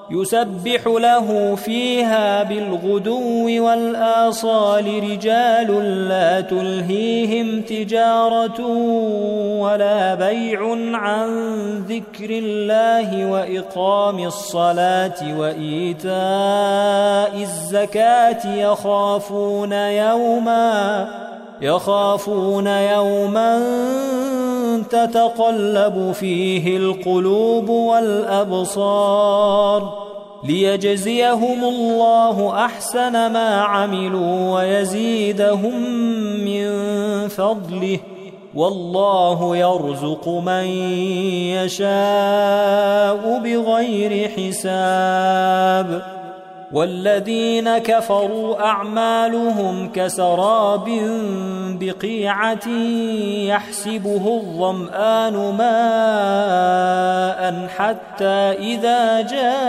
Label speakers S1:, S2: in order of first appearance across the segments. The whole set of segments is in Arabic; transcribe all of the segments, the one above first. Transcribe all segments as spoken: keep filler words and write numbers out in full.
S1: يسبح له فيها بالغدو والآصال رجال لا تلهيهم تجارة ولا بيع عن ذكر الله وإقام الصلاة وإيتاء الزكاة يخافون يوما يخافون يوما تتقلب فيه القلوب والأبصار ليجزيهم الله أحسن ما عملوا ويزيدهم من فضله والله يرزق من يشاء بغير حساب. والذين كفروا أعمالهم كسراب بقيعة يحسبه الظمآن ماء حتى إذا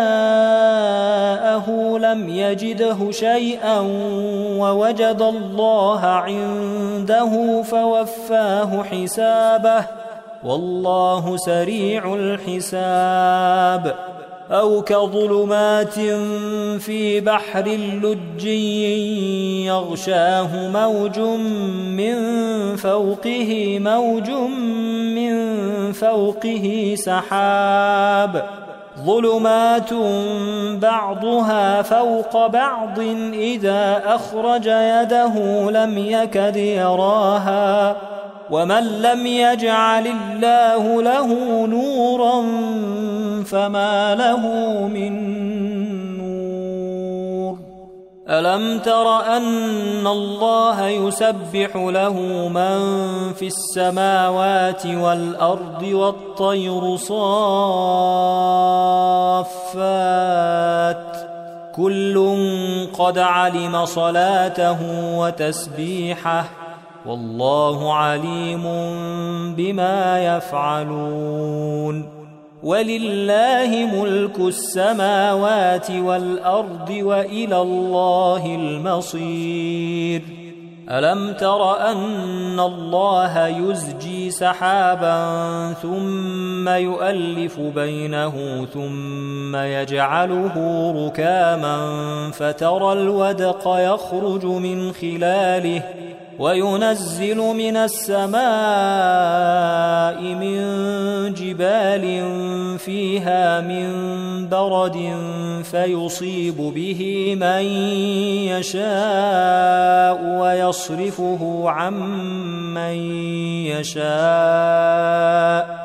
S1: جاءه لم يجده شيئا ووجد الله عنده فوفاه حسابه والله سريع الحساب. أو كظلمات في بحر لجي يغشاه موج من فوقه موج من فوقه سحاب ظلمات بعضها فوق بعض إذا أخرج يده لم يكد يراها ومن لم يجعل الله له نورا فما له من نور. ألم تر أن الله يسبح له من في السماوات والأرض والطير صافات كل قد علم صلاته وتسبيحه والله عليم بما يفعلون. ولله ملك السماوات والأرض وإلى الله المصير. ألم تر أن الله يزجي سحابا ثم يؤلف بينه ثم يجعله ركاما فترى الودق يخرج من خلاله وينزل من السماء من جبال فيها من برد فيصيب به من يشاء ويصرفه عن من يشاء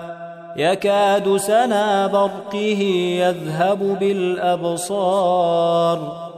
S1: يكاد سنا برقه يذهب بالأبصار